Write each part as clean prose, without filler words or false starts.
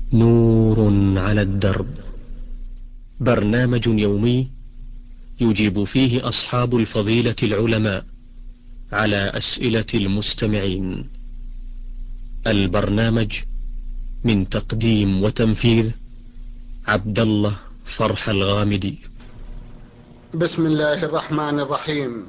نور على الدرب، برنامج يومي يجيب فيه أصحاب الفضيلة العلماء على أسئلة المستمعين. البرنامج من تقديم وتنفيذ عبد الله فرح الغامدي. بسم الله الرحمن الرحيم.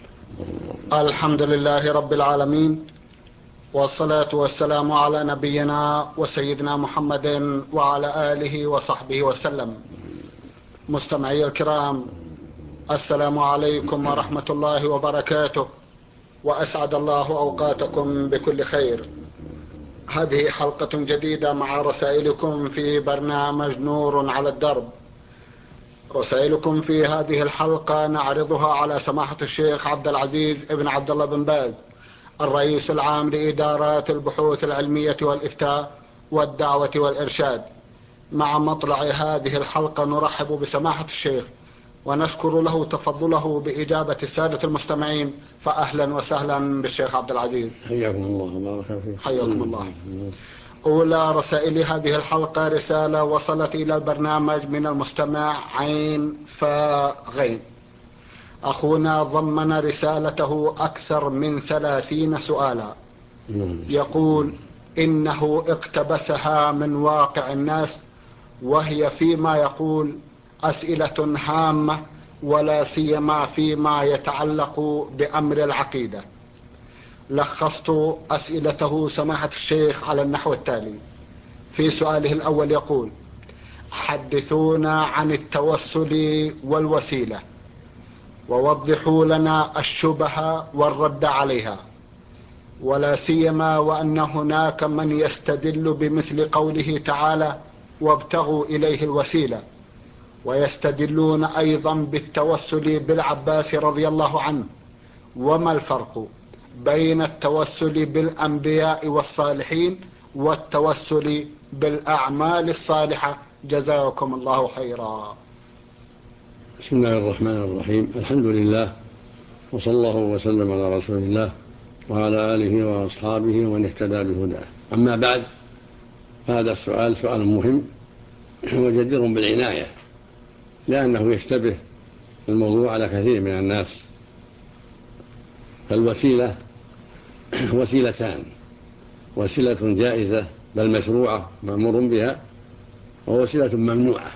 الحمد لله رب العالمين، والصلاة والسلام على نبينا وسيدنا محمد وعلى آله وصحبه وسلم. مستمعي الكرام، السلام عليكم ورحمة الله وبركاته، وأسعد الله أوقاتكم بكل خير. هذه حلقة جديدة مع رسائلكم في برنامج نور على الدرب. رسائلكم في هذه الحلقة نعرضها على سماحة الشيخ عبد العزيز ابن عبد الله بن باز، الرئيس العام لإدارات البحوث العلمية والإفتاء والدعوة والإرشاد. مع مطلع هذه الحلقة نرحب بسماحة الشيخ ونشكر له تفضله بإجابة السادة المستمعين، فأهلا وسهلا بالشيخ عبد العزيز. حياكم الله وبارك فيك. حياكم الله. أولى رسائل هذه الحلقة رسالة وصلت إلى البرنامج من المستمع عين فغين. أخونا ضمن رسالته أكثر من 30 سؤالا. يقول إنه اقتبسها من واقع الناس، وهي فيما يقول أسئلة هامة، ولا سيما فيما يتعلق بأمر العقيدة. لخصت أسئلته سماحة الشيخ على النحو التالي. في سؤاله الأول يقول: حدثونا عن التوسل والوسيلة، ووضحوا لنا الشبهة والرد عليها، ولا سيما وأن هناك من يستدل بمثل قوله تعالى: وابتغوا إليه الوسيلة، ويستدلون أيضا بالتوسل بالعباس رضي الله عنه. وما الفرق بين التوسل بالأنبياء والصالحين والتوسل بالأعمال الصالحة؟ جزاكم الله خيرا. بسم الله الرحمن الرحيم. الحمد لله، وصلى الله وسلم على رسول الله وعلى آله وأصحابه ومن اهتدى بهداه. أما بعد، هذا السؤال سؤال مهم وجدير بالعناية، لأنه يشتبه الموضوع على كثير من الناس. فالوسيلة وسيلتان: وسيلة جائزة بل مشروعة مأمور بها، ووسيلة ممنوعة.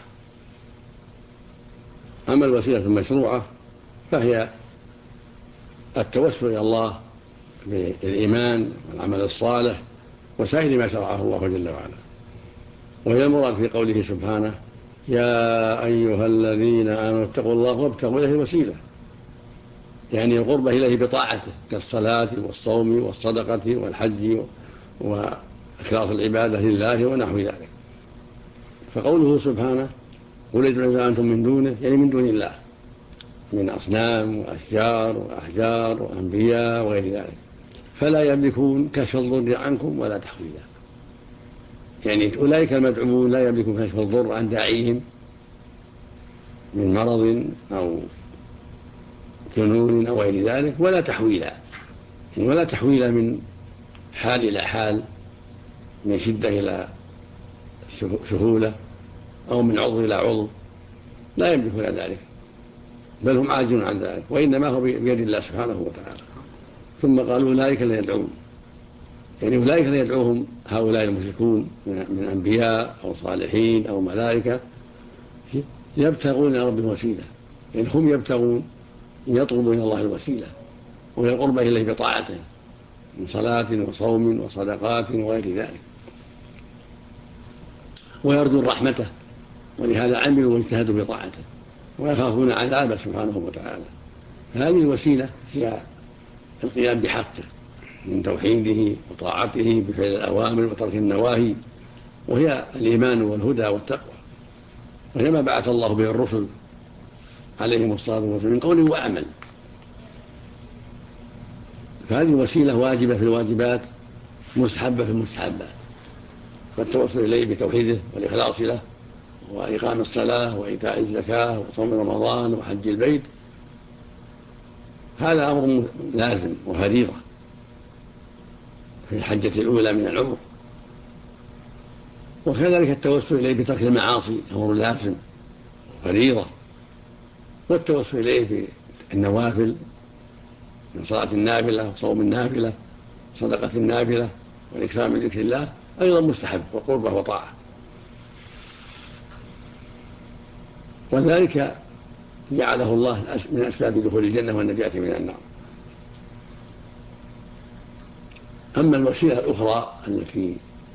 أما الوسيلة المشروعة فهي التوسل إلى الله بالإيمان والعمل الصالح وسائر ما شرعه الله جل وعلا، وهي المراد في قوله سبحانه: يا أيها الذين آمنوا اتقوا الله وابتغوا إليه الوسيلة، يعني القرب إليه بطاعته، كالصلاة والصوم والصدقة والحج وإخلاص العبادة لله ونحو ذلك. فقوله سبحانه: قل ادعوا ما أنتم من دونه، يعني من دون الله، من أصنام وأشجار وأحجار وأنبياء وغير ذلك، فلا يملكون كشف الضر عنكم ولا تحويلا. يعني أولئك المدعوون لا يملكون كشف الضر عن داعيهم من مرض أو جنون أو غير ذلك، ولا تحويلا، يعني ولا تحويلا من حال إلى حال، من شدة إلى سهولة، أو من عضو إلى عضو، لا يملكون ذلك، بل هم عاجزون عن ذلك، وإنما هو بيد الله سبحانه وتعالى. ثم قالوا أولئك الذين يدعون، يعني أولئك الذين يدعوهم هؤلاء المشركون من أنبياء أو صالحين أو ملائكة، يبتغون إلى ربهم وسيلة، يعني هم يبتغون يطلبون إلى الله الوسيلة وهي القرب إليه بطاعته من صلاة وصوم وصدقات وغير ذلك، ويرجون رحمته، ولهذا عملوا واجتهدوا بطاعته، ويخافون عذابه سبحانه وتعالى. هذه الوسيلة هي القيام بحقه من توحيده وطاعته بفعل الأوامر وترك النواهي، وهي الإيمان والهدى والتقوى، وهي ما بعث الله به الرسل عليهم الصلاة والسلام من قول وعمل. فهذه وسيلة واجبة في الواجبات، مستحبة في المستحبات، فالتوسل إليه بتوحيده والإخلاص له وإقام الصلاة وإيتاء الزكاة وصوم رمضان وحج البيت، هذا أمر لازم وفريضة في الحجة الأولى من العمر. وكذلك التوسل إليه بترك المعاصي أمر لازم فريضة، والتوسل إليه بالنوافل من صلاة النافلة وصوم النافلة صدقة النافلة والإكرام من ذكر الله أيضا مستحب وقربة وطاعة. وذلك جعله الله من أسباب دخول الجنة والنجاة من النار. أما الوسيلة الأخرى التي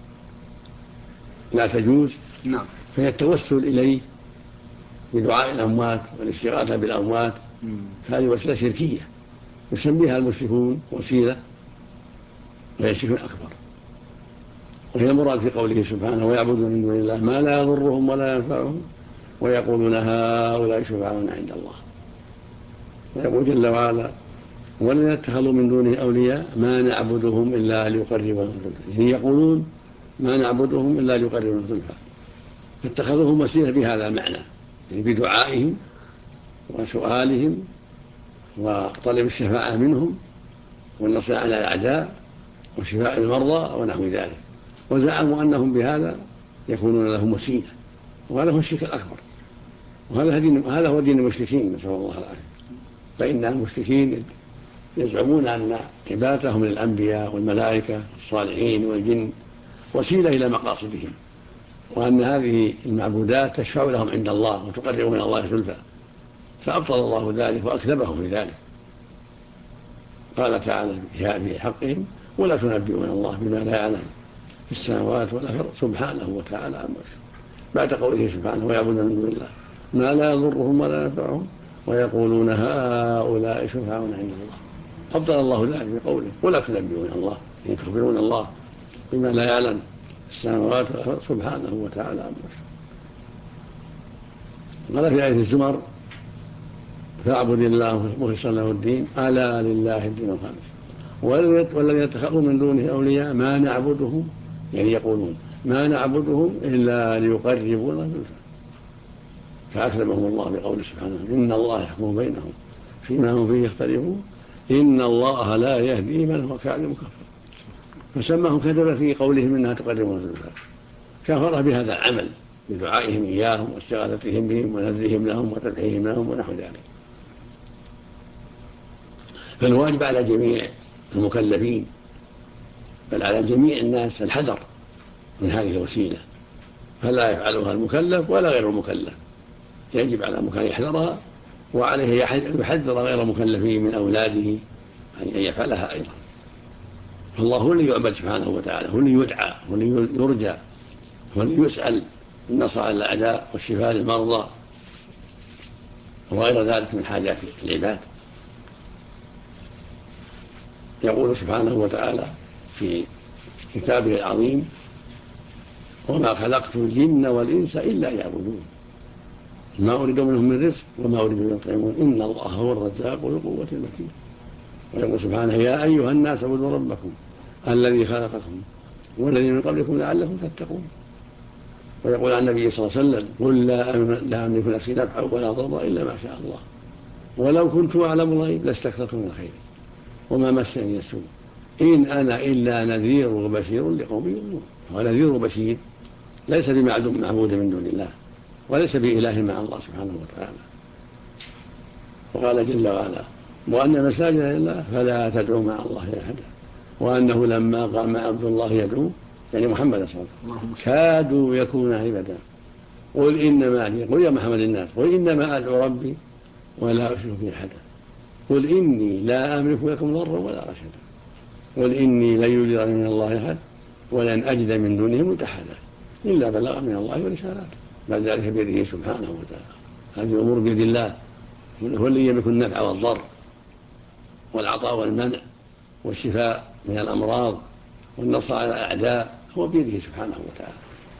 لا تجوز فهي التوسل إليه بدعاء الأموات والاستغاثة بالأموات، فهذه وسيلة شركية يسميها المشركون وسيلة وهي شرك أكبر، وهي المراد في قوله سبحانه ويعبدون من دون الله ما لا يضرهم ولا ينفعهم ويقولون هؤلاء شفعاؤنا عند الله. ويقول جل وعلا والذين اتخذوا من دونه أولياء ما نعبدهم إلا ليقربونا زلفى، يعني يقولون ما نعبدهم إلا ليقربونا زلفى، فاتخذوهم وسيلة بهذا المعنى، يعني بدعائهم وسؤالهم وطلب الشفاعة منهم والنصر على الأعداء وشفاء المرضى ونحو ذلك، وزعموا أنهم بهذا يكونون لهم وسيلة، وهذا هو الشرك الأكبر، وهذا هو دين المشركين نسأل الله العافية. فإن المشركين يزعمون أن عبادتهم للأنبياء والملائكة والصالحين والجن وسيلة إلى مقاصدهم، وأن هذه المعبودات تشفع لهم عند الله وتقربهم إلى الله زلفى، فأبطل الله ذلك وأكذبهم لذلك. قال تعالى في حقهم ولا تنبئون الله بما لا يعلم في السماوات ولا في الأرض سبحانه وتعالى عما يشركون، بعد قوله سبحانه ويعبدون من دون الله ما لا يضرهم ولا ينفعهم ويقولون هؤلاء شفعاؤنا عند الله. أبطل الله ذلك بقوله ولا تنبئون الله، يعني تخبرون الله بما لا يعلم في السماوات ولا في الأرض سبحانه وتعالى عما يشركون. قال في آية الزمر فاعبد الله مخلصا له الدين ألا لله الدين الخالص والذين اتخذوا من دونه أولياء ما نعبدهم، يعني يقولون ما نعبدهم إلا ليقربونا زلفى، فأكرمهم الله بقوله سبحانه إن الله يحكم بينهم فيما هم فيه يختلفون إن الله لا يهدي من هو كاذب كفر، فسماهم كذب في قولهم إنها تقربون زلفى، كفر بهذا العمل بدعائهم إياهم واستغاثتهم بهم ونذرهم لهم وتدعيهم لهم ونحو ذلك. فالواجب على جميع المكلفين بل على جميع الناس الحذر من هذه الوسيلة، فلا يفعلها المكلف ولا غير المكلف، يجب على المكلف يحذرها، وعليه يحذر غير المكلفين من أولاده أن يفعلها أيضا. فالله هو اللي يعبد سبحانه وتعالى، هو اللي يدعى، هو اللي يرجى، هو اللي يسأل النصر على الأعداء والشفاء للمرضى وغير ذلك من حاجات العباد. يقول سبحانه وتعالى في كتابه العظيم وما خلقت الجن والإنس إلا يعبدون ما أريد منهم من رزق وما أريد أن يطعمون إن الله هو الرزاق ذو القوة المتين. ويقول سبحانه يا أيها الناس اعبدوا ربكم الذي خلقكم والذين من قبلكم لعلكم تتقون. ويقول عن النبي صلى الله عليه وسلم قل لا أملك نفسي نفعا ولا ضرا إلا ما شاء الله ولو كنت أعلم الغيب لاستكثرت من الخير وما مسني السوء إن أنا إلا نذير وبشير لقوم يؤمنون. ونذير وبشير ليس بمعبود من دون الله وليس بإله مع الله سبحانه وتعالى. وقال جل وعلا وأن المساجد لله فلا تدعوا مع الله أحدا وأنه لما قام عبد الله يدعو يعني محمد صلى الله عليه وسلم كادوا يكون عبدا قل يا محمد الناس قل إنما أدعو ربي ولا أشرك به أحدا قل إني لا أملك لكم ضرا ولا رشدا قل إني لن يجيرني من الله أحد ولن أجد من دونه ملتحدا إلا بلغ من الله ورسالاته بعد ذلك بيده سبحانه وتعالى. هذه الأمور بيد الله، هو اللي يملك النفع والضر والعطاء والمنع والشفاء من الأمراض والنصر على الأعداء، هو بيده سبحانه وتعالى.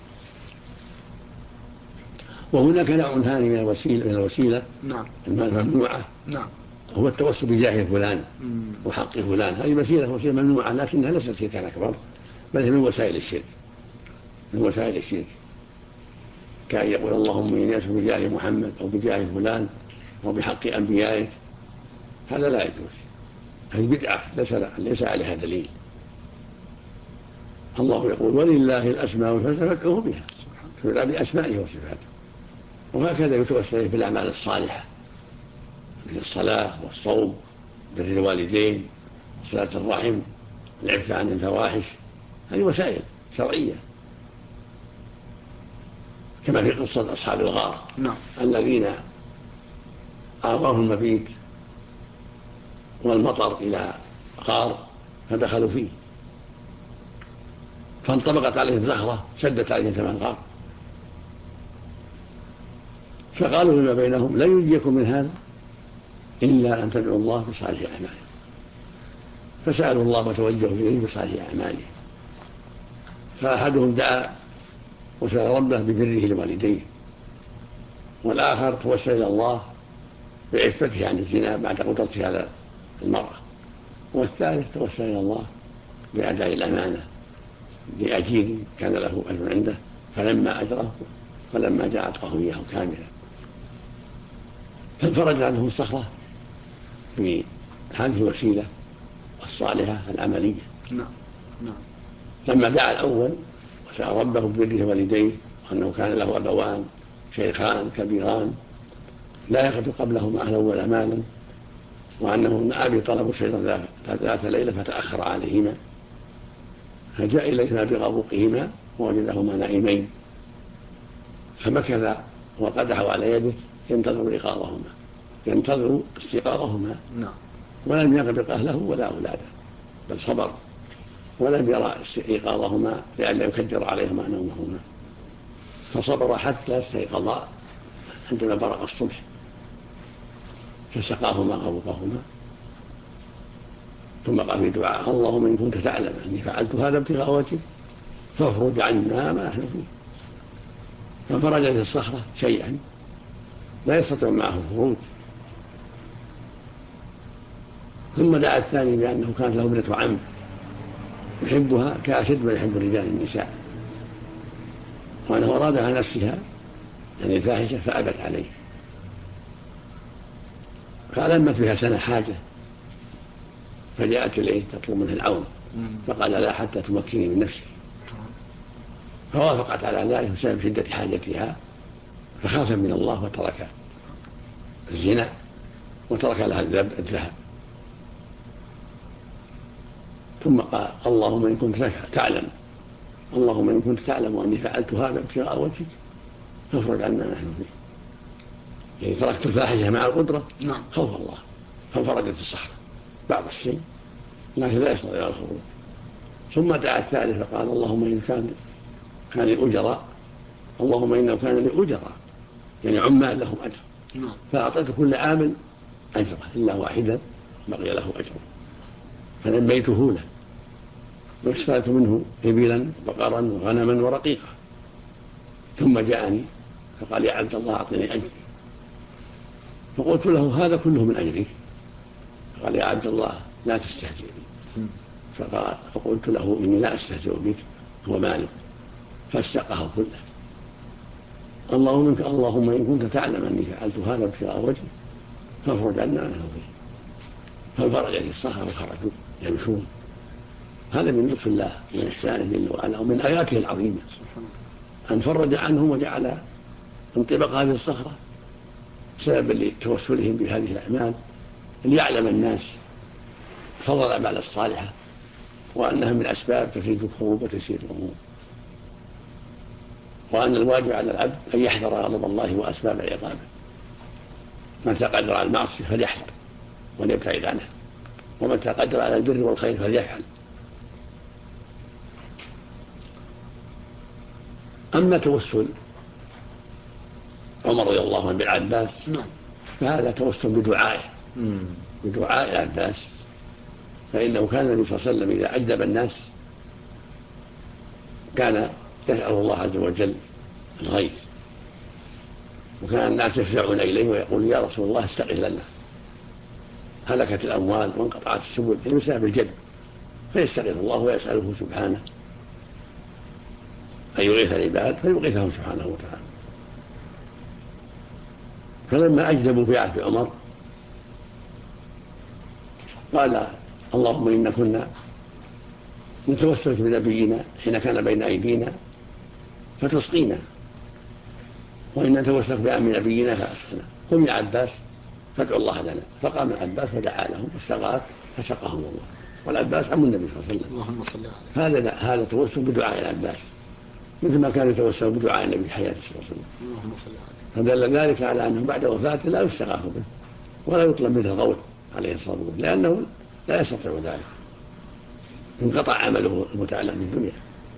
وهناك نوع ثاني من الوسيلة الممنوعة هو التوسل بجاه فلان وحق فلان. هذه وسيلة ممنوعة لكنها ليست شركا أكبر بل هي من وسائل الشرك كأن يقول اللهم إني أسألك بجاه محمد أو بجاه فلان أو بحق أنبيائك، هذا لا يجوز، هذه بدعة ليس عليها دليل. الله يقول ولله الأسماء الحسنى فادعوه بها، فادعوا بأسمائه وصفاته. وهكذا يتوسل بالأعمال الصالحة مثل الصلاة والصوم، بر الوالدين، صلة الرحم، العفة عن الفواحش. هذه وسائل شرعية، كما في قصة أصحاب الغار الذين آواهم المبيت والمطر إلى غار فدخلوا فيه، فانطبقت عليهم زهرة سدت عليهم ثمن غار، فقالوا فيما بينهم لن ينجيكم من هذا إلا أن تدعوا الله بصالح أعمالكم، فسألوا الله وتوجهوا إليه بصالح أعماله. فأحدهم دعا وسأل ربه ببره لوالديه، والآخر توسل إلى الله بعفته عن الزنا بعد قدرته على المرأة، والثالث توسل إلى الله بأداء الأمانة لأجير كان له أجر عنده فلما أجره فلما جاء أعطاه إياه كاملا، فانفرج عنه الصخرة بهذه الوسيلة الصالحة العملية. لما دعا الأول وسأل ربه ببره والديه وأنه كان له أبوان شيخان كبيران لا يأخذ قبلهما أهلا ولا مالا، وأنه من أبي طلب الشيطان ذات ليلة فتأخر عليهما، فجاء إليهما بغبوقهما ووجدهما نائمين، فمكث وقدحوا على يده ينتظر استيقاظهما، ولم يغبق أهله ولا أولاده، بل صبر ولم يرى استيقاظهما لئلا يكدر عليهما نومهما، فصبر حتى استيقظا عندما برق الصبح، فسقاهما غبوقهما، ثم قال في دعاء اللهم إن كنت تعلم أني فعلت هذا ابتغاء وجهك فافرج عنا ما نحن فيه، فانفرجت الصخرة شيئا لا يستطيع معه الخروج. ثم دعا الثاني بأنه كانت له ابنة عم يحبها كأشد ما يحب الرجال النساء، وأنه أرادها نفسها يعني الفاحشة فأبت عليه، فألمت بها سنة حاجة فجاءت إليه تطلب منه العون، فقال لا حتى تمكني من نفسي، فوافقت على ذلك بسبب شدة حاجتها، فخاف من الله وترك الزنا وترك لها الذهب. ثم قال اللهم إن كنت تعلم أني فعلت هذا ابتغاء وجهك فافرج عنا نحن فيه، يعني تركت الفاحشة مع القدرة خوف الله، فانفرجت الصخرة بعض الشيء لكن لا يستطيع الخروج. ثم دعا الثالث فقال اللهم إن كان لأجراء، اللهم إنه كان لأجراء يعني عمال لهم أجر، فأعطيت كل عامل أجره إلا واحدا بقي له أجره، فنميته له واشتريت منه إبلا بقرا وغنما ورقيقا، ثم جاءني فقال يا عبد الله أعطني أجري، فقلت له هذا كله من أجرك، فقال يا عبد الله لا تستهزئ بي، فقلت له إني لا أستهزئ بك هو مالك، فاستقه كله. اللهم إن كنت تعلم أني فعلت هذا ابتغاء وجهك فافرج عنا نحن فيه، فانفرجت الصخرة وخرجوا يمشون. هذا من لطف الله من إحسانه جل وعلا ومن آياته العظيمة أن فرج عنهم وجعل انطباق هذه الصخرة سببا لتوسلهم بهذه الأعمال ليعلم الناس فضل الأعمال الصالحة وأنها من أسباب تفريج الكروب وتيسير الأمور، وأن الواجب على العبد أن يحذر غضب الله وأسباب عقابه، متى قدر على المعصية فليحذر وليبتعد عنها، ومتى قدر على البر والخير فليفعل. أما توسل عمر رضي الله عنه بالعباس فهذا توسل بدعاء العباس، فإنه كان النبي صلى الله عليه وسلم إذا أجدب الناس كان يسأل الله عز وجل الغيث، وكان الناس يفزعون إليه ويقول يا رسول الله استغث لنا، هلكت الأموال وانقطعت السبل بسبب الجدب، فيستغيث الله ويسأله سبحانه أن يغيث العباد فيغيثهم سبحانه وتعالى. فلما أجدبوا في عهد عمر قال اللهم إن كنا نتوسل بنبينا حين كان بين أيدينا فتسقينا، وإن نتوسل بأم نبينا فأسقنا. قم يا عباس فادعوا الله لنا. فقام العباس فدعا لهم واستغاث فسقاهم الله، والعباس عم النبي صلى الله عليه وسلم. اللهم صل عليه. هذا توسل بدعاء العباس مثل ما كان يتوسل بدعاء النبي في حياته صلى الله عليه وسلم. اللهم صل عليه. فدل ذلك على أنه بعد وفاته لا يستغاث به ولا يطلب منه الغوث عليه الصلاة والسلام، لأنه لا يستطيع ذلك، انقطع عمله المتعلق بالدنيا.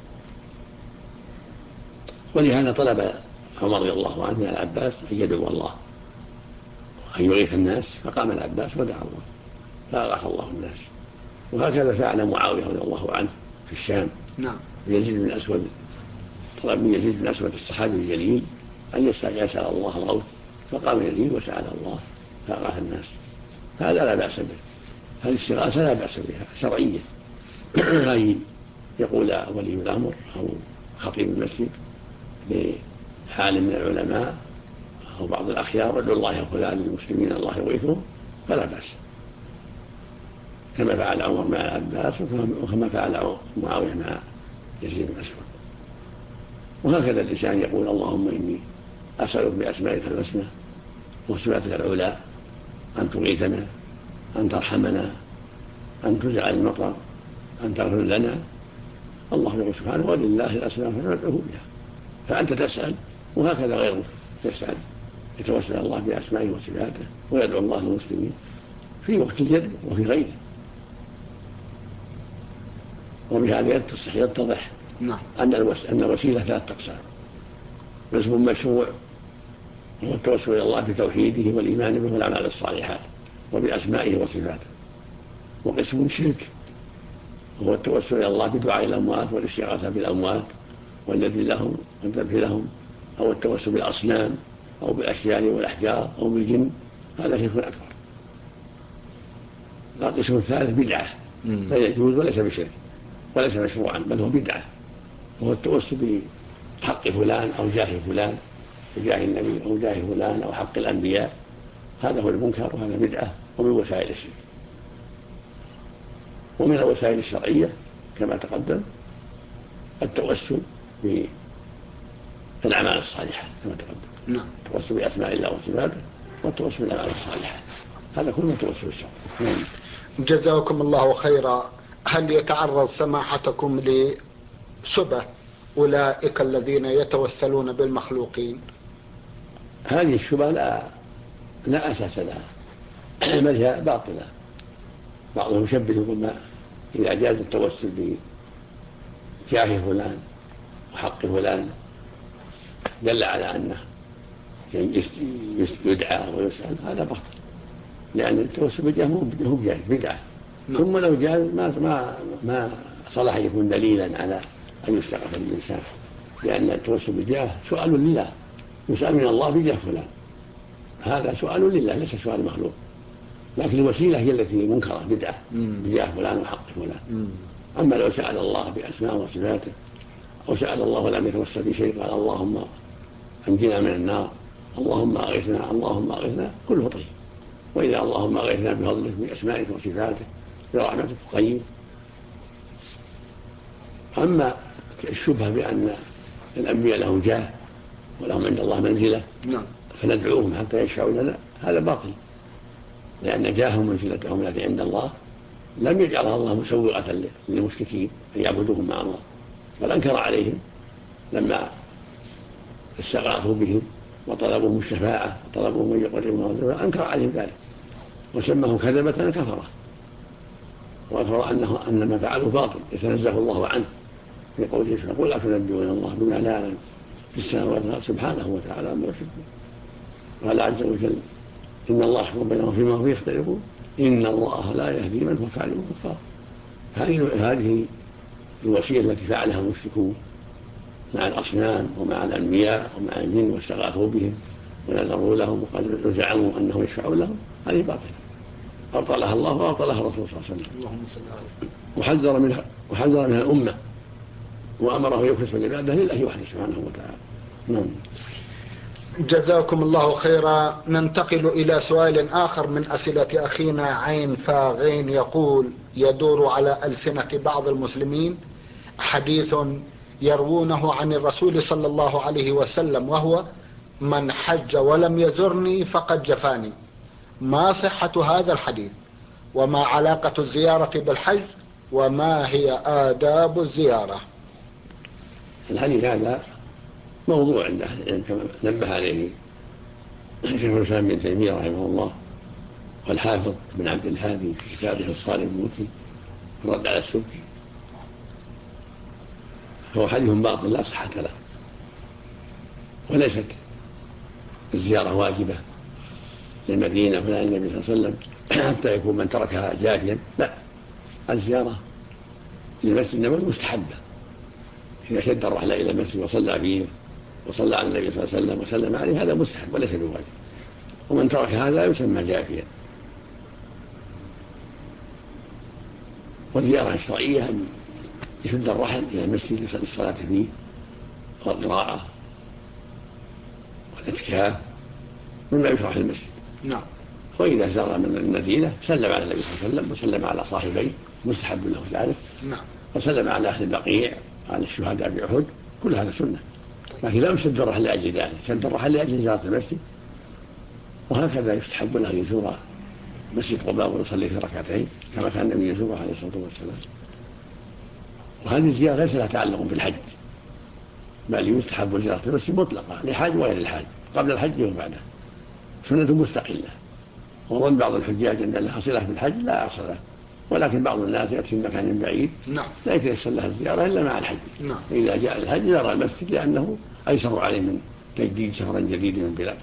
ولهذا طلب عمر رضي الله عنه من العباس أن يدعو الله وأن يغيث الناس، فقام العباس ودعا الله فأغاث الله الناس. وهكذا فعل معاوية رضي الله عنه في الشام. نعم. يزيد بن أسود طلب من يزيد بن أسود الصحابي الجليل أن يسأل الله الغوث، فقام يزيد وسأل الله فأغاث الناس. هذا لا بأس به، هذه الاستغاثة لا بأس بها شرعية. أي يقول ولي الأمر أو خطيب المسجد لحال من العلماء أو بعض الأخيار ادعوا الله يا فلان للمسلمين الله يغيثهم، فلا بأس، كما فعل عمر مع العباس وكما فعل معاوية مع يزيد بن أسود. وهكذا الإنسان يقول اللهم إني أسألك بأسمائك الحسنى وصفاتك العلى أن تغيثنا، أن ترحمنا، أن تجعل المطر، أن تغفر لنا. الله يقول سبحانه ولله الأسماء فادعوه بها. فأنت تسأل وهكذا غيرك يسأل، يتوسل الله بأسمائه وصفاته ويدعو الله للمسلمين في وقت الجد وفي غيره. وبهذا يتضح أن الوسيلة ثلاثة أقسام: قسم مشروع هو التوسل إلى الله بتوحيده والإيمان به والأعمال الصالحات وبأسمائه وصفاته، وقسم شرك هو التوسل إلى الله بدعاء الأموات والاستغاثة بالأموات والذي لهم والذبح لهم، أو التوسل بالأصنام أو بالأشجار والأحجار أو بالجن، هذا شرك أكبر. القسم الثالث بدعة لا يجوز وليس بشرك وليس مشروعا بل هو بدعة، وهو التوسل بحق فلان أو جاه فلان، بجاه النبي أو جاه فلان أو حق الأنبياء، هذا هو المنكر وهذا بدعة ومن وسائل الشرك. ومن الوسائل الشرعية كما تقدم التوسل بالأعمال الصالحة كما تقدم. نعم. التوسل بأسماء الله وصفاته والتوسل بالأعمال الصالحة، هذا كله التوسل الشرعي. نعم. جزاكم الله خيرا. هل يتعرض سماحتكم لشبه أولئك الذين يتوسلون بالمخلوقين؟ هذه الشبه لا أساس لها، بل هي باطلة. بعضهم يشبه يقول ما إذا جاز التوسل بجاه فلان وحق فلان دل على أنه يدعى ويسأل، هذا باطل، لأن التوسل بجاه هو جائز بدعة. ثم لو جاز ما صلح يكون دليلا على أن يستغفر الإنسان، لأن التوسل بجاه سؤال لله، يسأل من الله بجاه فلان، هذا سؤال لله ليس سؤال مخلوق. لكن الوسيلة هي التي منكرة بدعة بجاه فلان وحق فلان. أما لو سأل الله بأسماء وصفاته أو سأل الله ولم يتوسل بشيء قال اللهم أنجنا من النار، اللهم أغثنا، اللهم أغثنا، كله طيب. وإذا اللهم أغثنا بفضلك بأسمائك وصفاتك برحمتك طيب. أما الشبهة بأن الأنبياء لهم جاه ولهم عند الله منزلة فندعوهم حتى يشفعوا لنا، هذا باطل، لأن جاههم منزلتهم التي عند الله لم يجعلها الله مسوغة للمشركين أن يعبدوهم مع الله، بل أنكر عليهم لما استغاثوا بهم وطلبوا الشفاعة وطلبوا من يقربهم، أنكر عليهم ذلك وسمهم كذبة كفرة، وأخبر أن ما فعلوا باطل يتنزه الله عنه في قوله سبحانه: قل أتنبئون الله بما لا يعلم في السماوات والأرض سبحانه وتعالى عما يشركون. قال عز وجل: إن الله يحكم بينهم فيما هم يختلفون إن الله لا يهدي من هو كاذب كفار. هذه الوسيلة التي فعلها المشركون مع الأصنام ومع الأنبياء ومع الجن واستغاثوا بهم ونذروا لهم وزعموا أنهم يشفعون لهم، هذه باطلة أبطلها الله وأبطلها الرسول صلى الله عليه وسلم، وحذر منها الأمة وأمره يخلص العبادة لله وحده سبحانه وتعالى. نعم. جزاكم الله خيرا. ننتقل إلى سؤال آخر من أسئلة أخينا عين فاغين، يقول: يدور على ألسنة بعض المسلمين حديث يروونه عن الرسول صلى الله عليه وسلم، وهو: من حج ولم يزرني فقد جفاني. ما صحة هذا الحديث؟ وما علاقة الزيارة بالحج؟ وما هي آداب الزيارة؟ الحديث هذا موضوع عند أهل العلم كما نبه عليه شيخ الإسلام ابن تيمية رحمه الله والحافظ بن عبد الهادي في كتابه الصارم الموتي الرد على السبكي. فهو حديث باطل لا صحة له، وليست الزيارة واجبة للمدينة ولا النبي صلى الله عليه وسلم حتى يكون من تركها جافيا، لا، الزيارة للمسجد النبوي مستحبة إذا شد الرحلة إلى المسجد وصلى فيه وصلى على النبي صلى الله عليه وسلم وسلم عليه، هذا مستحب وليس بواجب، ومن ترك هذا يسمى جافيا. والزيارة الشرعية أن يشد الرحل إلى المسجد للصلاة فيه والقراءة والاعتكاف مما يشرع في المسجد. نعم. وإذا زار من المدينة سلم على النبي صلى الله عليه وسلم وسلم على صاحبيه، مستحب له ذلك. نعم. وسلم على أهل البقيع وعلى الشهداء بأحد، كل هذا سنة، لكن لا يشد الرحل لأجل ذلك، شد الرحل لأجل زيارة المسجد. وهكذا يستحب له يزور مسجد قباء ويصلي في ركعتين كما كان النبي يزوره عليه الصلاة والسلام. وهذه الزيارة ليس لها تعلق بالحج، بل يستحب زيارة المسجد مطلقة لحاج وغير الحاج، قبل الحج وبعده، سنة مستقلة. وظن بعض الحجاج أن لها صلة بالحج، لا أصل له، ولكن بعض الناس يأتي من مكان بعيد لا يتيسر لها الزيارة إلا مع الحج. إذا جاء الحج زار المسجد لأنه أيسر عليه من تجديد شهر جديد من بلاد.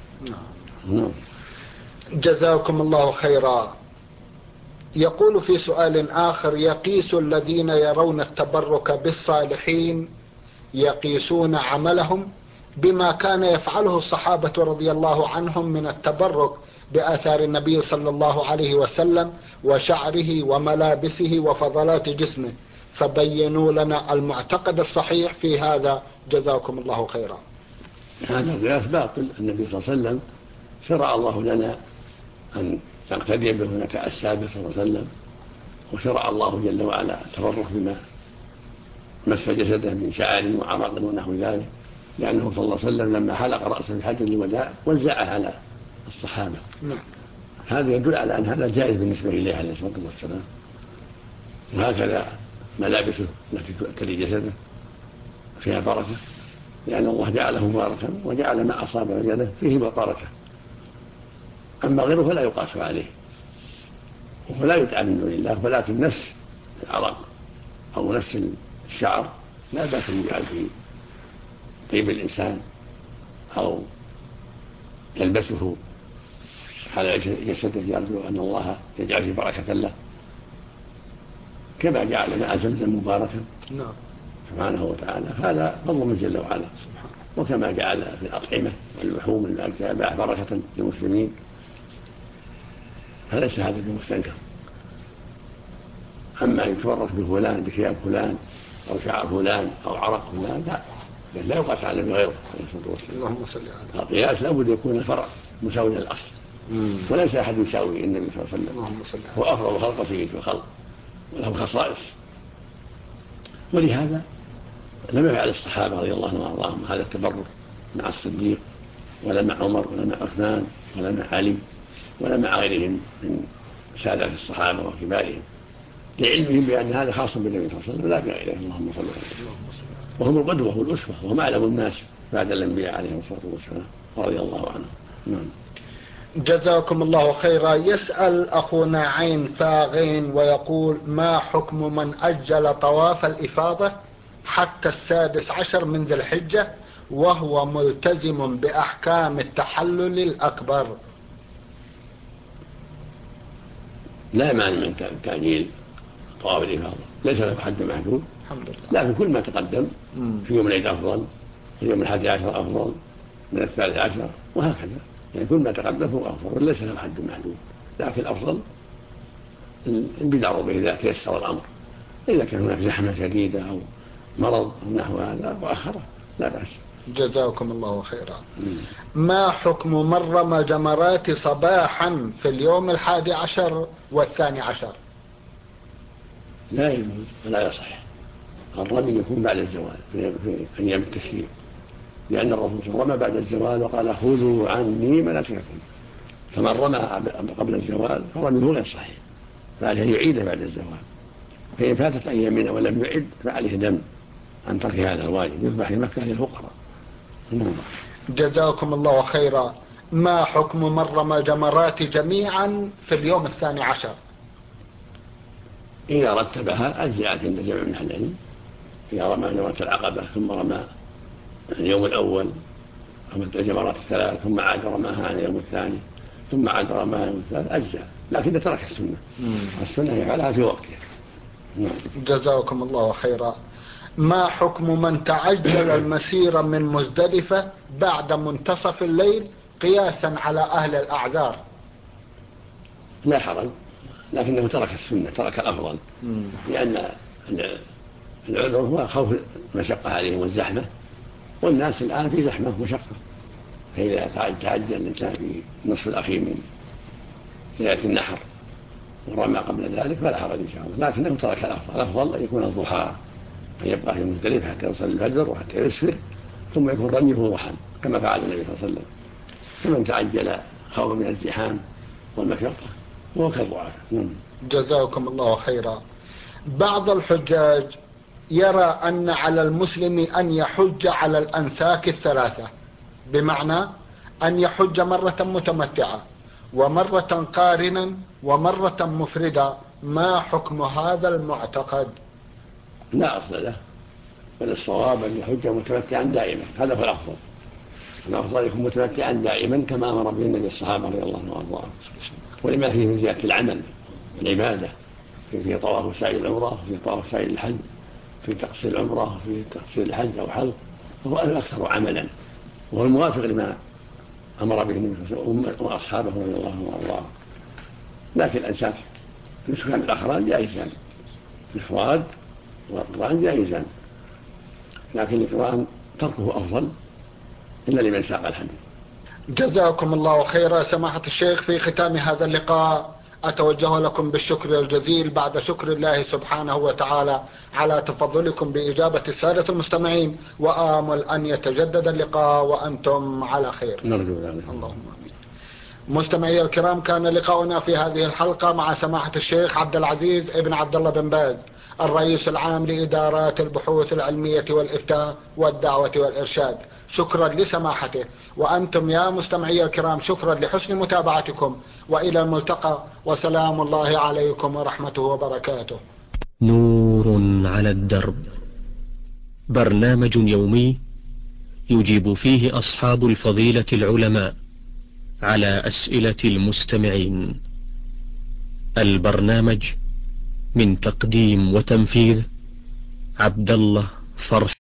جزاكم الله خيرا. يقول في سؤال آخر: يقيس الذين يرون التبرك بالصالحين يقيسون عملهم بما كان يفعله الصحابة رضي الله عنهم من التبرك بآثار النبي صلى الله عليه وسلم وشعره وملابسه وفضلات جسمه، فبينوا لنا المعتقد الصحيح في هذا جزاكم الله خيرا. هذا القياس باطل. النبي صلى الله عليه وسلم شرع الله لنا أن نقتدي به ونتأسى به صلى الله عليه وسلم، وشرع الله جل وعلا التبرك بما مس جسده من شعر وعرق ونحو ذلك، لأنه صلى الله عليه وسلم لما حلق رأسه في حجة الوداع وزعه على الصحابة. هذا يدل على أن هذا جائز بالنسبة إليه عليه الصلاة والسلام. وهكذا ملابسه التي تلي جسده فيها بركة، لأن الله جعله مباركا وجعل ما أصاب يده فيه بركة. أما غيره فلا يقاس عليه ولا يدعى من دون الله، ولكن نفس العرق أو نفس الشعر لا بأس أن يجعل في طيب الإنسان أو يلبسه على جسده يرجو أن الله يجعل في بركة له، كما جعل ماء زمزم مباركا سبحانه وتعالى. هذا فضل من جل وعلا. وكما جعل في الأطعمة واللحوم والأكل بركة للمسلمين، فليس هذا بمستنكر. أما يتورط بفلان بثياب فلان أو شعر فلان أو عرق فلان لا يقاس على غيره عليه الصلاة والسلام. اللهم صل على القياس لابد يكون الفرع مساوي للأصل، وليس أحد يساوي النبي صلى الله عليه وسلم، هو أفضل خلق سيد الخلق وله خصائص. ولهذا لم يفعل الصحابة رضي الله عنهم هذا التبرك مع الصديق ولا مع عمر ولا مع عثمان ولا مع علي ولا مع غيرهم من سادات الصحابة وكبارهم، لعلمهم بأن هذا خاص بالنبي صلى الله عليه وسلم لا بغيره. اللهم صل عليه. وهم القدوة والأسوة وهم أعلم الناس بعد الأنبياء عليهم الصلاة والسلام رضي الله عنهم. جزاكم الله خيرا. يسأل أخونا عين فاغين ويقول: ما حكم من أجل طواف الإفاضة حتى 16 من ذي الحجة وهو ملتزم بأحكام التحلل الأكبر؟ لا مانع من تعجيل طواف الإفاضة، ليس له حد محدود، الحمد لله، لكن كل ما تقدم في يوم العيد أفضل، في يوم 11 أفضل من 13، وهكذا، يعني كل ما تقدم هو أفضل وليس له حد محدود. لكن الأفضل البدع به إذا تيسر الأمر، إذا كان هناك زحمة شديدة أو مرض أو نحو هذا وأخره لا بأس. جزاكم الله خيرا. ما حكم من رمى جمرات صباحا في اليوم 11 و12؟ لا يجوز ولا يصح. الرمي يكون بعد الزوال في أيام التشريق، لأن الرسول صلى الله عليه وسلم رمى بعد الزوال وقال خذوا عني مناسككم، فمن رمى قبل الزوال فرميه غير صحيح، فعليه يعيده بعد الزوال. فإن فاتت أيام منه ولم يعد فعليه دم عن ترك هذا الواجب، يذبح في مكة للفقراء. جزاكم الله خيرا. ما حكم من رمى الجمرات جميعا في اليوم 12؟ إذا رتبها أجزأت عند جمع من أهل العلم. إذا رمى جمرة العقبة ثم رمى اليوم الأول رمى الجمرات الثلاث ثم عاد رماها عن اليوم الثاني ثم عاد رماها اليوم الثالث أجزاء، لكن ترك السنة. السنة يفعلها في وقتها. جزاكم الله خيرا. ما حكم من تعجل المسير من مزدلفة بعد منتصف الليل قياسا على أهل الأعذار؟ لا حرج، لكنه ترك السنة، ترك الأفضل، لأن العذر هو خوف المشقة عليهم والزحمة، والناس الآن في زحمة ومشقة، فإذا تعجل الإنسان في النصف الأخير من ليلة النحر ورمى قبل ذلك فلا حرج إن شاء الله، لكنه ترك الأفضل. الأفضل أن يكون الضحى، أن يبقى في مزدلفة حتى يصلي الفجر وحتى يسفر ثم يكون رميه ضحى كما فعل النبي صلى الله عليه وسلم. فمن تعجل خوفا من الزحام والمشقة هو كالضعف. جزاكم الله خيرا. بعض الحجاج يرى أن على المسلم أن يحج على الأنساك الثلاثة، بمعنى أن يحج مرة متمتعة ومرة قارنا ومرة مفردا. ما حكم هذا المعتقد؟ لا أصل له، بل الصواب أن يحج متمتعا دائما، هذا هو الأفضل. الأفضل يكون متمتعا دائما كما أمر به النبي الصحابة رضي الله عنهم وأرضاهم، ولما فيه من زيادة العمل والعبادة، في طواف وسعي العمرة، في طواف وسعي الحج، في تقصير العمرة، في تقصير الحج أو حلق، فهو الأكثر عملا وهو الموافق لما أمر به النبي صلى الله عليه وسلم وأصحابه رضي الله عنهم وأرضاهم. لكن الأنساك النسك الأخران جائزان، الإفراد والقران جائزان، لكن القران تركه أفضل إلا لمن ساق الحديث. جزاكم الله خيرا. سماحة الشيخ، في ختام هذا اللقاء أتوجه لكم بالشكر الجزيل بعد شكر الله سبحانه وتعالى على تفضلكم بإجابة السادة المستمعين، وآمل أن يتجدد اللقاء وأنتم على خير. نرجو ذلك. اللهم آمين. مستمعي الكرام، كان لقاؤنا في هذه الحلقة مع سماحة الشيخ عبد العزيز ابن عبد الله بن باز، الرئيس العام لإدارات البحوث العلمية والإفتاء والدعوة والإرشاد. شكرا لسماحته، وأنتم يا مستمعي الكرام شكرا لحسن متابعتكم، وإلى الملتقى، وسلام الله عليكم ورحمته وبركاته. نور على الدرب، برنامج يومي يجيب فيه أصحاب الفضيلة العلماء على أسئلة المستمعين. البرنامج من تقديم وتنفيذ عبد الله فرح